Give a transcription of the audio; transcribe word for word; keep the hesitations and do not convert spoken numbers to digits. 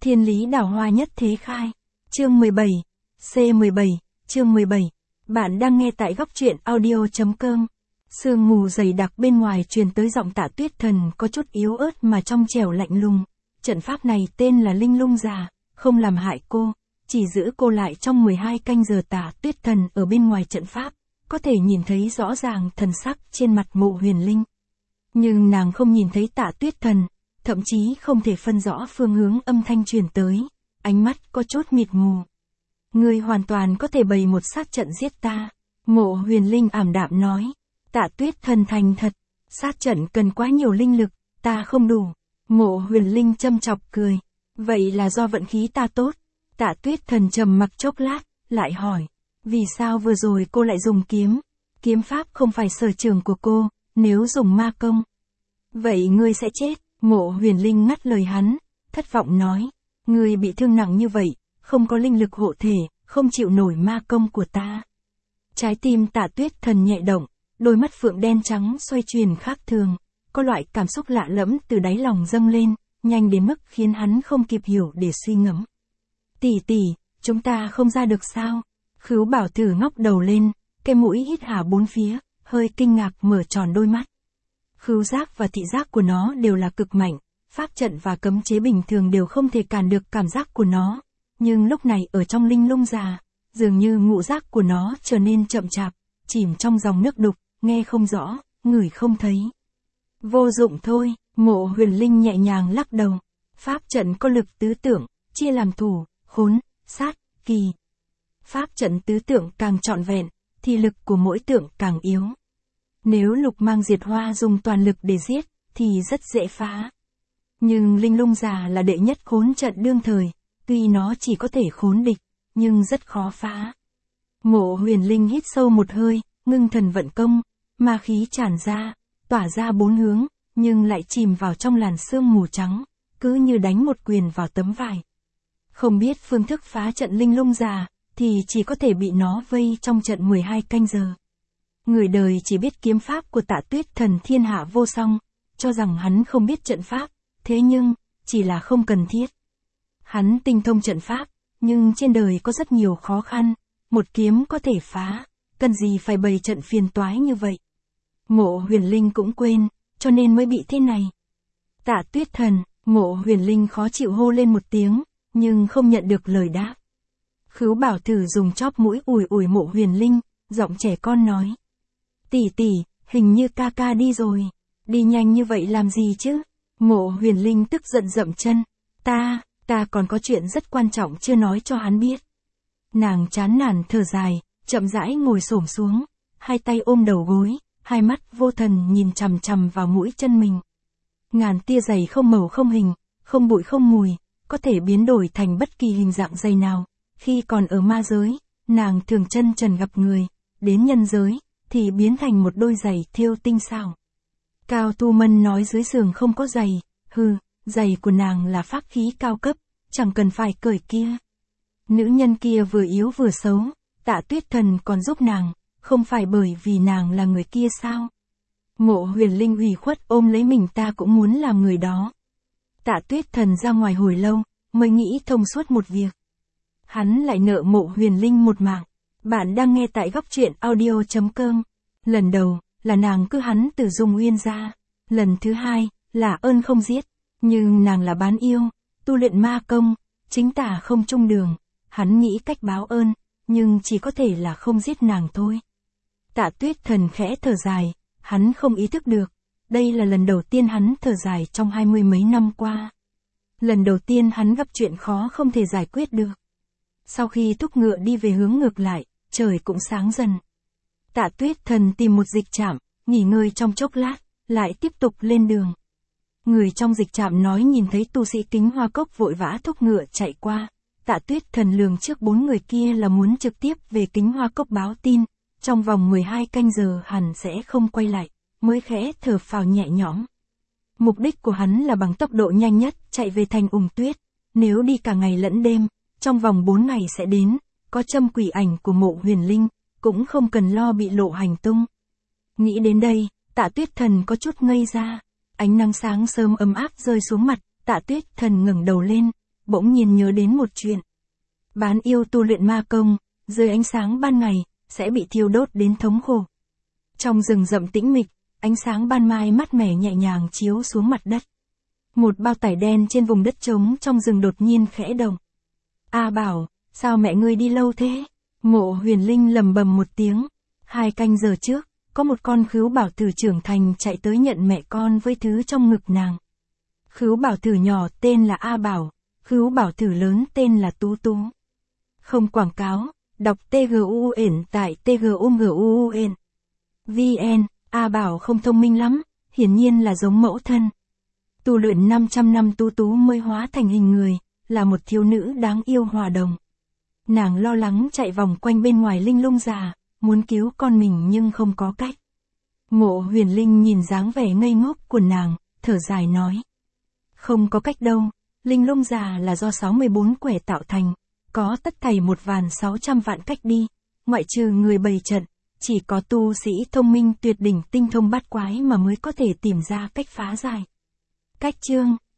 Thiên lý đào hoa nhất thế khai. Chương mười bảy. C mười bảy, chương mười bảy. Bạn đang nghe tại góc truyện audio.com. Sương mù dày đặc bên ngoài truyền tới giọng Tạ Tuyết Thần có chút yếu ớt mà trong trẻo lạnh lùng. Trận pháp này tên là Linh Lung Già, không làm hại cô, chỉ giữ cô lại trong mười hai canh giờ. Tạ Tuyết Thần ở bên ngoài trận pháp, có thể nhìn thấy rõ ràng thần sắc trên mặt Mộ Huyền Linh. Nhưng nàng không nhìn thấy Tạ Tuyết Thần, thậm chí không thể phân rõ phương hướng âm thanh truyền tới, ánh mắt có chút mịt mù. Ngươi hoàn toàn có thể bày một sát trận giết ta, Mộ Huyền Linh ảm đạm nói. Tạ Tuyết Thần thành thật, sát trận cần quá nhiều linh lực, ta không đủ. Mộ Huyền Linh châm chọc cười, vậy là do vận khí ta tốt. Tạ Tuyết Thần trầm mặc chốc lát, lại hỏi, vì sao vừa rồi cô lại dùng kiếm? Kiếm pháp không phải sở trường của cô, nếu dùng ma công, vậy ngươi sẽ chết. Mộ Huyền Linh ngắt lời hắn, thất vọng nói, ngươi bị thương nặng như vậy, không có linh lực hộ thể, không chịu nổi ma công của ta. Trái tim Tạ Tuyết Thần nhẹ động, đôi mắt phượng đen trắng xoay chuyển khác thường, có loại cảm xúc lạ lẫm từ đáy lòng dâng lên, nhanh đến mức khiến hắn không kịp hiểu để suy ngẫm. Tỷ tỷ, chúng ta không ra được sao? Khứu Bảo Tử ngóc đầu lên, cái mũi hít hà bốn phía, hơi kinh ngạc mở tròn đôi mắt. Khứu giác và thị giác của nó đều là cực mạnh, pháp trận và cấm chế bình thường đều không thể cản được cảm giác của nó. Nhưng lúc này ở trong Linh Lung Già, dường như ngũ giác của nó trở nên chậm chạp, chìm trong dòng nước đục, nghe không rõ, ngửi không thấy. Vô dụng thôi, Mộ Huyền Linh nhẹ nhàng lắc đầu. Pháp trận có lực tứ tượng, chia làm thủ, khốn, sát, kỳ. Pháp trận tứ tượng càng trọn vẹn, thì lực của mỗi tượng càng yếu. Nếu Lục Mang Diệt Hoa dùng toàn lực để giết, thì rất dễ phá. Nhưng Linh Lung Già là đệ nhất khốn trận đương thời, tuy nó chỉ có thể khốn địch, nhưng rất khó phá. Mộ Huyền Linh hít sâu một hơi, ngưng thần vận công, ma khí tràn ra, tỏa ra bốn hướng, nhưng lại chìm vào trong làn sương mù trắng, cứ như đánh một quyền vào tấm vải. Không biết phương thức phá trận Linh Lung Già, thì chỉ có thể bị nó vây trong trận mười hai canh giờ. Người đời chỉ biết kiếm pháp của Tạ Tuyết Thần thiên hạ vô song, cho rằng hắn không biết trận pháp, thế nhưng, chỉ là không cần thiết. Hắn tinh thông trận pháp, nhưng trên đời có rất nhiều khó khăn, một kiếm có thể phá, cần gì phải bày trận phiền toái như vậy. Mộ Huyền Linh cũng quên, cho nên mới bị thế này. Tạ Tuyết Thần, Mộ Huyền Linh khó chịu hô lên một tiếng, nhưng không nhận được lời đáp. Khứu Bảo Tử dùng chóp mũi ủi ủi Mộ Huyền Linh, giọng trẻ con nói. Tỷ tỷ, hình như ca ca đi rồi, đi nhanh như vậy làm gì chứ? Mộ Huyền Linh tức giận dậm chân, ta, ta còn có chuyện rất quan trọng chưa nói cho hắn biết. Nàng chán nản thở dài, chậm rãi ngồi xổm xuống, hai tay ôm đầu gối, hai mắt vô thần nhìn chằm chằm vào mũi chân mình. Ngàn tia giày không màu không hình, không bụi không mùi, có thể biến đổi thành bất kỳ hình dạng giày nào. Khi còn ở ma giới, nàng thường chân trần gặp người, đến nhân giới, thì biến thành một đôi giày thêu tinh xảo. Cao Tu Mân nói dưới giường không có giày, hừ, giày của nàng là pháp khí cao cấp, chẳng cần phải cởi kia. Nữ nhân kia vừa yếu vừa xấu, Tạ Tuyết Thần còn giúp nàng, không phải bởi vì nàng là người kia sao? Mộ Huyền Linh ủy khuất ôm lấy mình, ta cũng muốn làm người đó. Tạ Tuyết Thần ra ngoài hồi lâu, mới nghĩ thông suốt một việc. Hắn lại nợ Mộ Huyền Linh một mạng. Bạn đang nghe tại góc truyện audio.com. Lần đầu, là nàng cứ hắn từ Dung Uyên ra. Lần thứ hai, là ơn không giết. Nhưng nàng là bán yêu, tu luyện ma công, chính tà không chung đường. Hắn nghĩ cách báo ơn, nhưng chỉ có thể là không giết nàng thôi. Tạ Tuyết Thần khẽ thở dài, hắn không ý thức được. Đây là lần đầu tiên hắn thở dài trong hai mươi mấy năm qua. Lần đầu tiên hắn gặp chuyện khó không thể giải quyết được. Sau khi thúc ngựa đi về hướng ngược lại, trời cũng sáng dần. Tạ Tuyết Thần tìm một dịch trạm, nghỉ ngơi trong chốc lát, lại tiếp tục lên đường. Người trong dịch trạm nói nhìn thấy tu sĩ Kính Hoa Cốc vội vã thúc ngựa chạy qua. Tạ Tuyết Thần lường trước bốn người kia là muốn trực tiếp về Kính Hoa Cốc báo tin, trong vòng mười hai canh giờ hẳn sẽ không quay lại, mới khẽ thở phào nhẹ nhõm. Mục đích của hắn là bằng tốc độ nhanh nhất chạy về thành Ủng Tuyết, nếu đi cả ngày lẫn đêm, trong vòng bốn ngày sẽ đến, có châm quỷ ảnh của Mộ Huyền Linh, cũng không cần lo bị lộ hành tung. Nghĩ đến đây, Tạ Tuyết Thần có chút ngây ra, ánh nắng sáng sớm ấm áp rơi xuống mặt, Tạ Tuyết Thần ngẩng đầu lên, bỗng nhiên nhớ đến một chuyện. Bán yêu tu luyện ma công, dưới ánh sáng ban ngày, sẽ bị thiêu đốt đến thống khổ. Trong rừng rậm tĩnh mịch, ánh sáng ban mai mát mẻ nhẹ nhàng chiếu xuống mặt đất. Một bao tải đen trên vùng đất trống trong rừng đột nhiên khẽ động. A Bảo, sao mẹ ngươi đi lâu thế? Mộ Huyền Linh lầm bầm một tiếng. Hai canh giờ trước, có một con khứu bảo tử trưởng thành chạy tới nhận mẹ con với thứ trong ngực nàng. Khứu bảo tử nhỏ tên là A Bảo, khứu bảo tử lớn tên là Tú Tú. Không quảng cáo, đọc tê giê u ển tại tê giê u giê u ển. vn, A Bảo không thông minh lắm, hiển nhiên là giống mẫu thân. Tu luyện năm trăm năm Tú Tú mới hóa thành hình người, là một thiếu nữ đáng yêu hòa đồng. Nàng lo lắng chạy vòng quanh bên ngoài linh lung già, muốn cứu con mình nhưng không có cách. Mộ Huyền Linh nhìn dáng vẻ ngây ngốc của nàng, thở dài nói. Không có cách đâu, linh lung già là do sáu mươi bốn quẻ tạo thành, có tất thảy một vàn sáu trăm vạn cách đi, ngoại trừ người bày trận, chỉ có tu sĩ thông minh tuyệt đỉnh tinh thông bát quái mà mới có thể tìm ra cách phá giải. Cách chương,